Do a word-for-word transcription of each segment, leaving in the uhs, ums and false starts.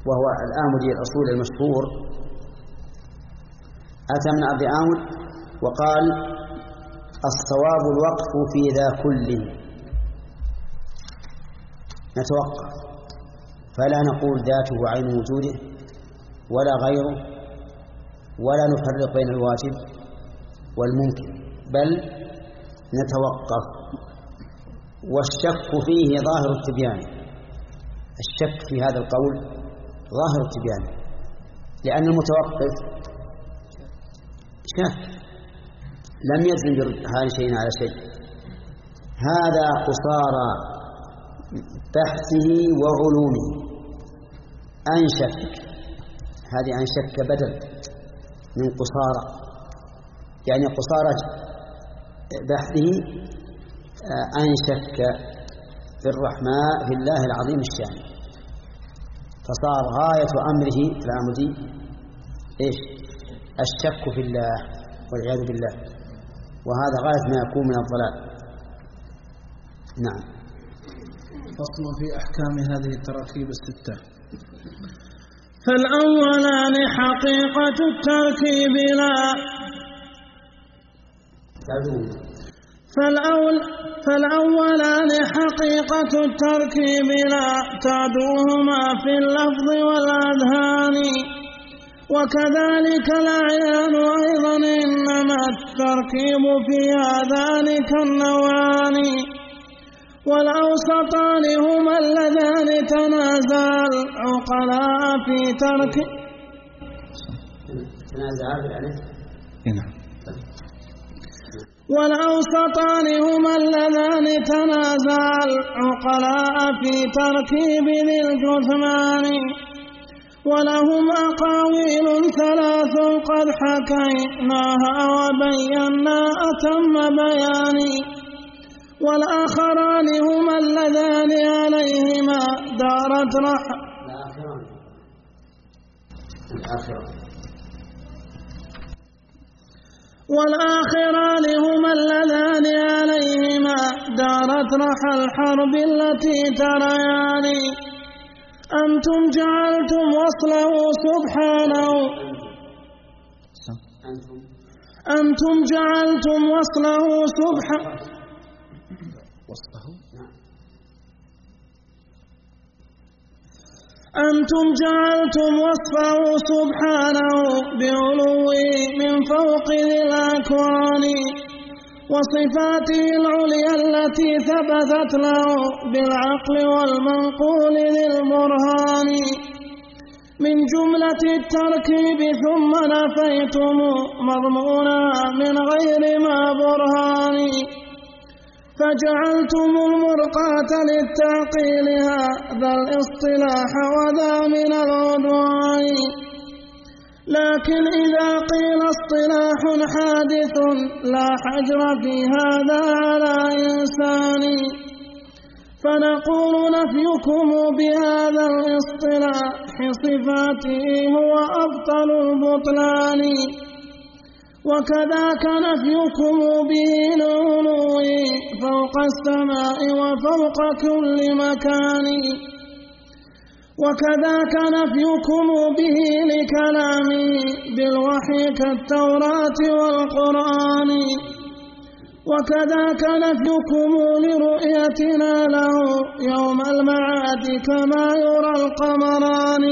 وهو الآمدي الأصول المشهور، أتى من أرض آمد وقال الصواب الوقف في ذا كله، نتوقف فلا نقول ذاته عين وجوده ولا غيره، ولا نفرق بين الواجب والممكن، بل نتوقف. والشك فيه ظاهر التبيان، الشك في هذا القول ظاهر التبيان، لأن المتوقف شك لم يزن هذا شيء على شيء، هذا قصارى بحثه وعلومه. أنشك، هذه أنشك بدل من قصارى، يعني قصارى بحثه أنشك في الرحمن في الله العظيم الشان، فصار غاية أمره في العمدي إيش؟ الشك في الله والعياذ بالله، وهذا غاية ما يكون من الضلال. نعم. فصل في أحكام هذه التراكيب الستة. فالأولان حقيقة التركيب لا فالأول فالأولان حقيقة التركيب لا تعدوهما في اللفظ والأذهان، وكذلك الأعيان أيضا، إنما التركيب في هذان كالنوعان، والأوسطان هما اللذان تنازع العقلاء في ترك والأوسطان هما اللذان تنازع العقلاء في تركيب ذي الجثمان، ولهم أقاويل ثلاث قد حكيناها وبينا أتم بياني، والآخران هما اللذان عليهما دارت رح والآخران هما اللذان عليهما دارت رحى الحرب التي تريان، أنتم جعلتم وصله سبحانه أنتم جعلتم وصله سبحانه أنتم جعلتم وصفه سبحانه بعلوه من فوق ذي الأكوان، وصفاته العليا التي ثبتت له بالعقل والمنقول للبرهان، من جملة التركيب ثم نفيتم مضمونها من غير ما برهان، فجعلتم المرقاة للتعقيل هذا الاصطلاح وذا من العدوان، لكن إذا قيل اصطلاح حادث لا حجر في هذا على إنسان، فنقول نفيكم بهذا الاصطلاح صفاته هو أبطل البطلان، وكذاك نفيكم به العلو فوق السماء وفوق كل مكان، وكذاك نفيكم به لكلامه بالوحي كالتوراة والقرآن، وكذاك نفيكم لرؤيتنا له يوم المعاد كما يرى القمران،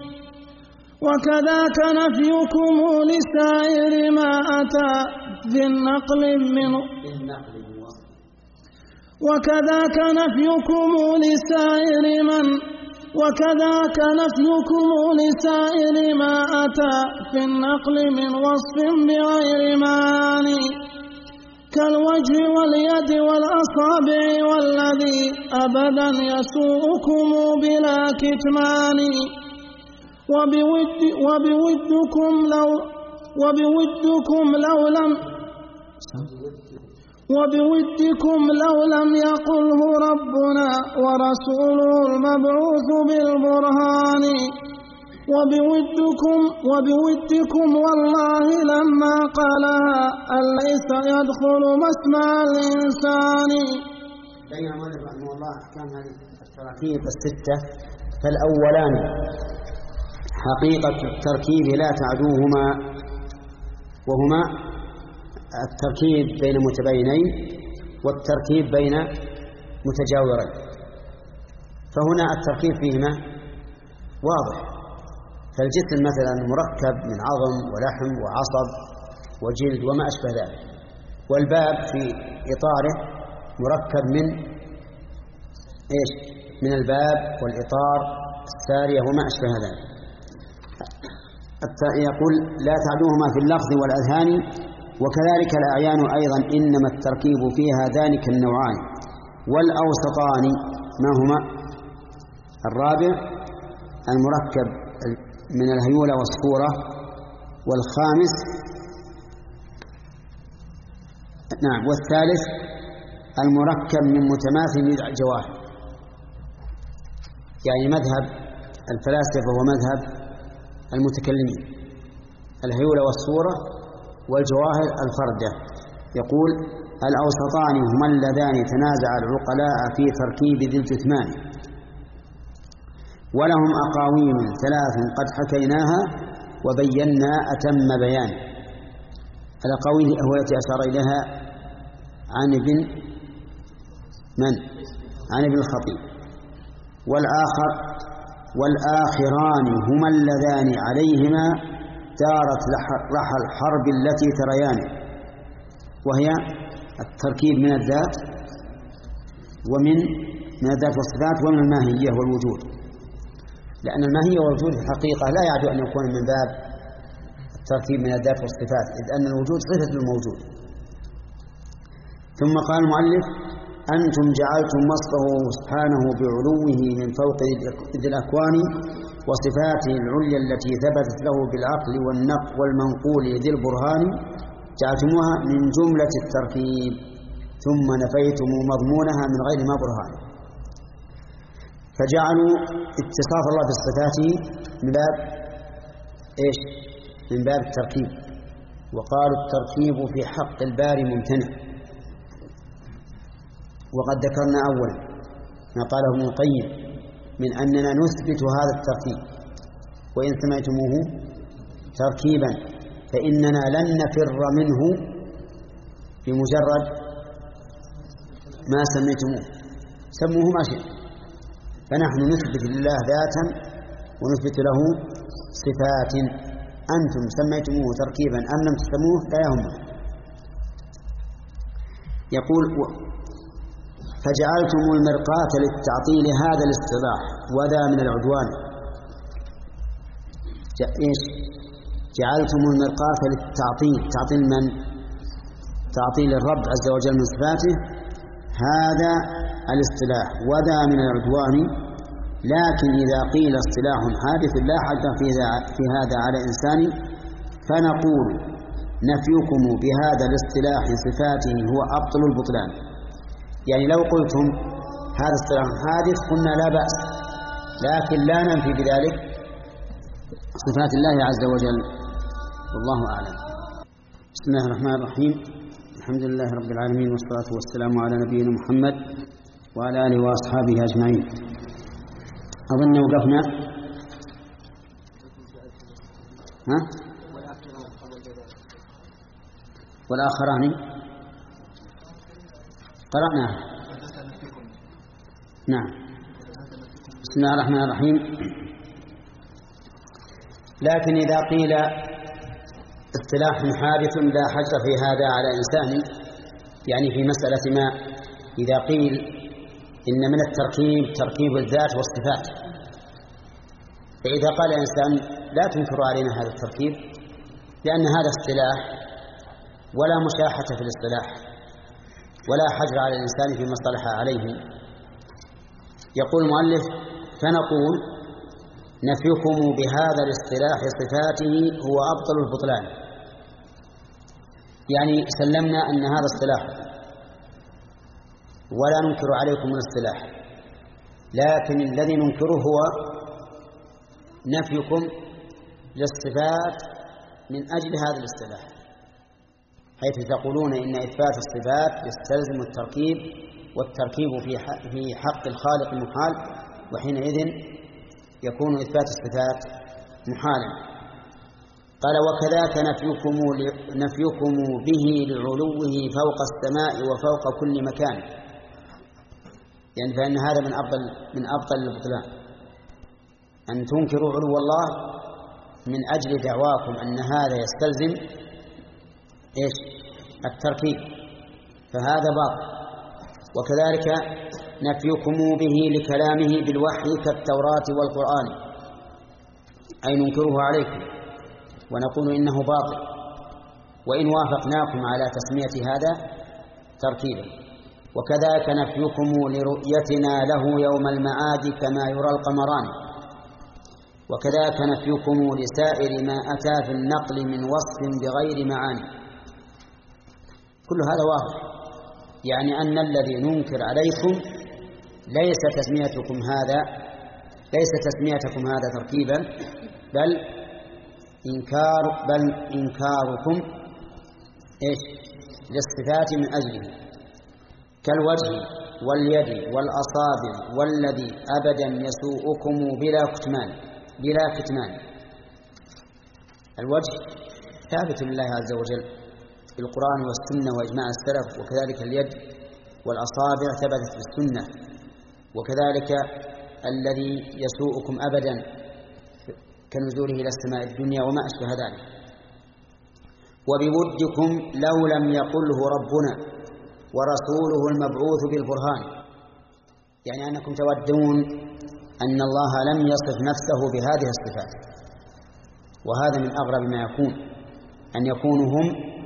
وكذاك نفيكم لسائر ما أتى في النقل من وكذاك نفيكم لسائر من وكذاك نفيكم لسائر ما أتى في النقل من وصف بغير معاني، كالوجه واليد والأصابع والذي أبدا يسوءكم بلا كتمان، وبود وبودكم لو وبودكم لو لم وبودكم لو لم يقله ربنا ورسوله المبعوث بالبرهان، وبودكم وبودكم والله لما قالها أليس يدخل مسمع الإنسان. بين المؤلف رحمه الله أحكام هذه التراكيب الستة. فالأولان حقيقة التركيب لا تعدوهما، وهما التركيب بين متباينين والتركيب بين متجاورين. فهنا التركيب فيهما واضح، فالجسم مثلا مركب من عظم ولحم وعصب وجلد وما أشبه ذلك، والباب في إطاره مركب من إيش؟ من الباب والإطار السارية وما أشبه ذلك. يقول لا تعدوهما في اللفظ والأذهان، وكذلك الأعيان أيضا إنما التركيب فيها ذلك النوعان. والأوسطان ما هما؟ الرابع المركب من الهيولة والصورة، والخامس نعم والثالث المركب من متماثل الجواهر. يعني مذهب الفلاسفة ومذهب المتكلمين الهيولة والصورة والجواهر الفردة. يقول الأوسطان هما اللذان تنازع العقلاء في تركيب ذي الجثمان، ولهم أقاويل ثلاث قد حكيناها وبينا أتم بيان. الأقاويل هو التي أشار إليها عن ابن من؟ عن ابن الخطيب. والآخر والآخران هما اللذان عليهما دارت رحى الحرب التي تريان، وهي التركيب من الذات ومن من الذات والصفات ومن الماهية والوجود، لأن الماهية والوجود في الحقيقة لا يعد أن يكون من باب التركيب من الذات والصفات، إذ أن الوجود صفة الموجود. ثم قال المؤلف أنتم جعلتم وصفه سبحانه بعلوه من فوق ذي الأكوان وصفاته العليا التي ثبتت له بالعقل والنقل والمنقول ذي البرهان، جعلتموها من جملة التركيب ثم نفيتم مضمونها من غير ما برهان. فجعلوا اتصاف الله بالصفات من باب إيش؟ من باب التركيب، وقالوا التركيب في حق الباري ممتنع. وقد ذكرنا أولا ما قاله ابن القيم من أننا نثبت هذا التركيب، وإن سمعتموه تركيبا فإننا لن نفر منه بمجرد ما سميتموه، سموه ما شئ. فنحن نثبت لله ذاتا ونثبت له صفات، أنتم سميتموه تركيبا أم لم تسموه لا يهمنا. يقول فجعلتم المرقاة للتعطيل هذا الاصطلاح وذا من العدوان. إيش؟ جعلتم المرقاة للتعطيل، تعطيل من؟ تعطيل الرب عز وجل من صفاته، هذا الاصطلاح وذا من العدوان. لكن إذا قيل اصطلاح حادث لا حد في هذا على إنسان فنقول نفيكم بهذا الاصطلاح صفاته هو أبطل البطلان. يعني لو قلتم هذا اصطلاح حادث قلنا لا بأس، لكن لا ننفي بذلك صفات الله عز وجل، والله أعلم. بسم الله الرحمن الرحيم، الحمد لله رب العالمين، والصلاة والسلام على نبينا محمد وعلى آله وأصحابه أجمعين. أظن وقفنا ها؟ والآخران قرأناه. نعم. بسم الله الرحمن الرحيم. لكن إذا قيل اصطلاح حادث لا حجر في هذا على إنسان، يعني في مسألة ما، إذا قيل إن من التركيب تركيب الذات والصفات، فإذا قال إنسان لا تنكر علينا هذا التركيب لأن هذا اصطلاح ولا مشاحة في الاصطلاح ولا حجر على الإنسان فيما اصطلح عليه. يقول المؤلف فنقول نفيكم بهذا الاصطلاح صفاته هو أبطل البطلان، يعني سلمنا أن هذا اصطلاح ولا ننكر عليكم الاصطلاح، لكن الذي ننكره هو نفيكم للصفات من أجل هذا الاصطلاح، حيث تقولون إن إثبات الصفات يستلزم التركيب، والتركيب في حق الخالق محال، وحينئذ يكون إثبات الصفات محالا. قال وكذاك نفيكم, نفيكم به لعلوه فوق السماء وفوق كل مكان، يعني فإن هذا من أبطل, من أبطل البطلان، أن تنكروا علو الله من أجل دعواكم أن هذا يستلزم إيش؟ التركيب، فهذا باطل. وكذلك نفيكم به لكلامه بالوحي كالتوراة والقرآن، أي ننكره عليكم ونقول إنه باطل، وإن وافقناكم على تسمية هذا تركيبا. وكذلك نفيكم لرؤيتنا له يوم المعاد كما يرى القمران، وكذلك نفيكم لسائر ما أتى في النقل من وصف بغير معاني. كل هذا واضح، يعني أن الذي ننكر عليكم ليس تسميتكم هذا ليس تسميتكم هذا تركيبا، بل إنكار بل إنكاركم إيش؟ للصفات من أجله، كالوجه واليد والأصابع والذي أبدا يسوءكم بلا كتمان بلا كتمان. الوجه ثابت لله عز وجل بالقرآن والسنة وإجماع السلف، وكذلك اليد والأصابع ثبتت بالسنة، وكذلك الذي يسوءكم أبدا كنزوله إلى السماء الدنيا وما أشبه ذلك. وبودكم لو لم يقله ربنا ورسوله المبعوث بالبرهان، يعني أنكم تودون أن الله لم يصف نفسه بهذه الصفات. وهذا من أغرب ما يكون، أن يكونوا هم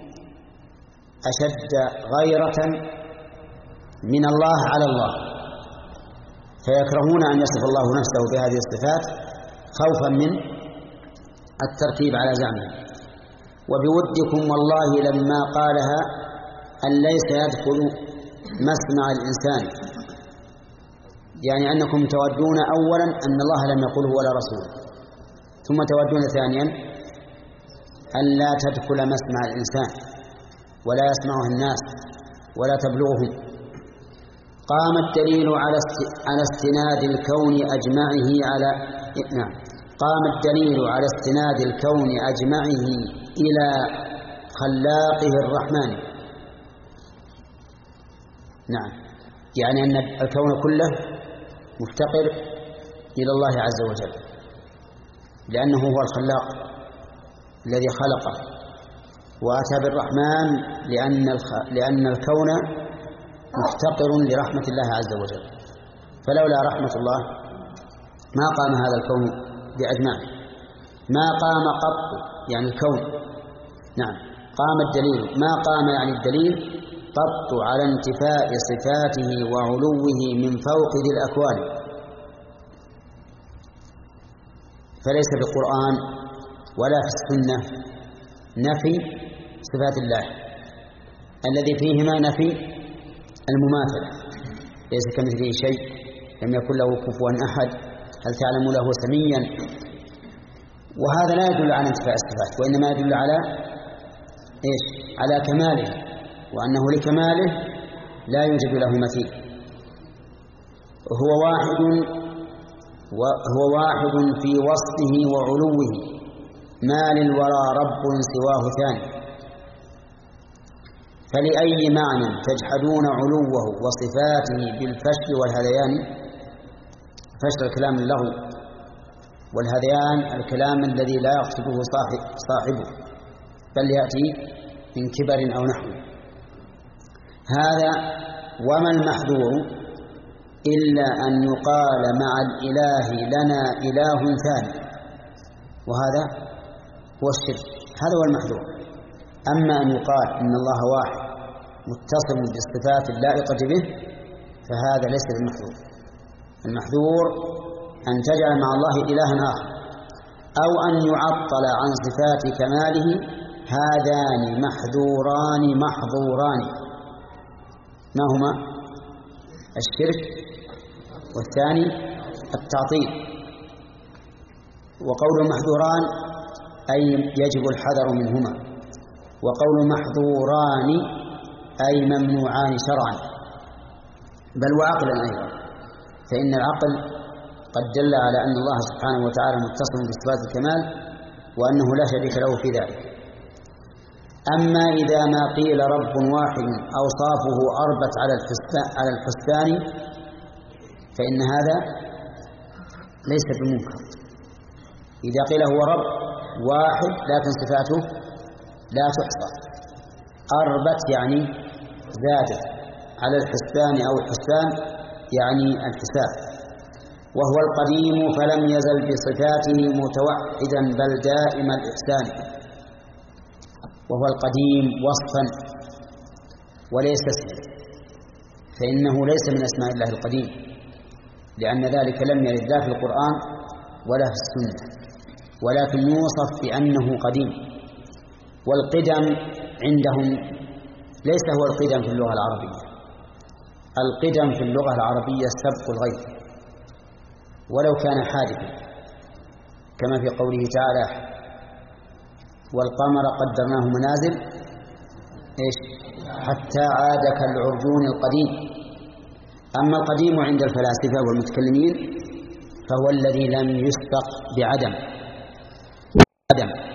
أشد غيرة من الله على الله، فيكرهون أن يصف الله نفسه بهذه الصفات خوفا من الترتيب على زعمه. وبودكم والله لما قالها أن ليس يدخل مسمع الإنسان، يعني أنكم تودون أولا أن الله لم يقله ولا رسوله، ثم تودون ثانيا أن لا تدخل مسمع الإنسان ولا يسمعها الناس ولا تبلغهم. قام الدليل على استناد الكون أجمعه على نعم قام الدليل على استناد الكون أجمعه إلى خلاقه الرحمن. نعم، يعني أن الكون كله مفتقر إلى الله عز وجل، لأنه هو الخلاق الذي خلقه، وأتى بالرحمن لأن لأن الكون مفتقر لرحمة الله عز وجل، فلولا رحمة الله ما قام هذا الكون بأجمعه، ما قام قط يعني الكون. نعم، قام الدليل، ما قام يعني الدليل قط على انتفاء صفاته وعلوه من فوق ذي الأكوان. فليس بالقرآن ولا في السنة نفي صفات الله الذي فيهما نفي المماثلة، ليس كمثله شيء، لم يكن له كفوا أحد، هل تعلم له سميا. وهذا لا يدل على انتفاء الصفات، وإنما يدل على إيش؟ على كماله، وأنه لكماله لا يوجد له مثيل. هو واحد وهو واحد في وصفه وعلوه، ما للورى رب سواه ثاني. فلأي معنى تجحدون علوه وصفاته بالفشل والهذيان؟ فشل الكلام اللغو، والهذيان الكلام الذي لا يقصده صاحبه بل يأتي من كبر أو نحو. هذا وما المحذور إلا أن يقال مع الإله لنا إله ثاني، وهذا هو الشرك، هذا هو المحذور. أما أن يقال إن الله واحد متصل بالصفات اللائقة به فهذا ليس بالمحذور. المحذور أن تجعل مع الله إلها آخر، أو أن يعطل عن صفات كماله. هذان محذوران محظوران، ما هما؟ الشرك، والثاني التعطيل. وقول محذوران أي يجب الحذر منهما، وقول محظوران أي ممنوعان شرعا بل وعقلا أيضا، فإن العقل قد دل على أن الله سبحانه وتعالى متصل بصفات الكمال وأنه لا شريك له في ذلك. أما إذا ما قيل رب واحد أوصافه أربت على الحسبان فإن هذا ليس بمنكر. إذا قيل هو رب واحد لكن صفاته لا تحصى، أربت يعني زادت على الحسبان أو الحسبان يعني الحساب. وهو القديم فلم يزل بصفاته متوحدا بل دائم الإحسان. وهو القديم وصفا وليس اسما، فإنه ليس من أسماء الله القديم، لأن ذلك لم يرد لا في القرآن ولا في السنة، ولكن يوصف بأنه قديم. والقدم عندهم ليس هو القدم في اللغة العربية. القدم في اللغة العربية سبق الغير ولو كان حادثا، كما في قوله تعالى والقمر قدرناه منازل إيش حتى عاد كالعرجون القديم. أما القديم عند الفلاسفة والمتكلمين فهو الذي لم يسبق بعدم عدم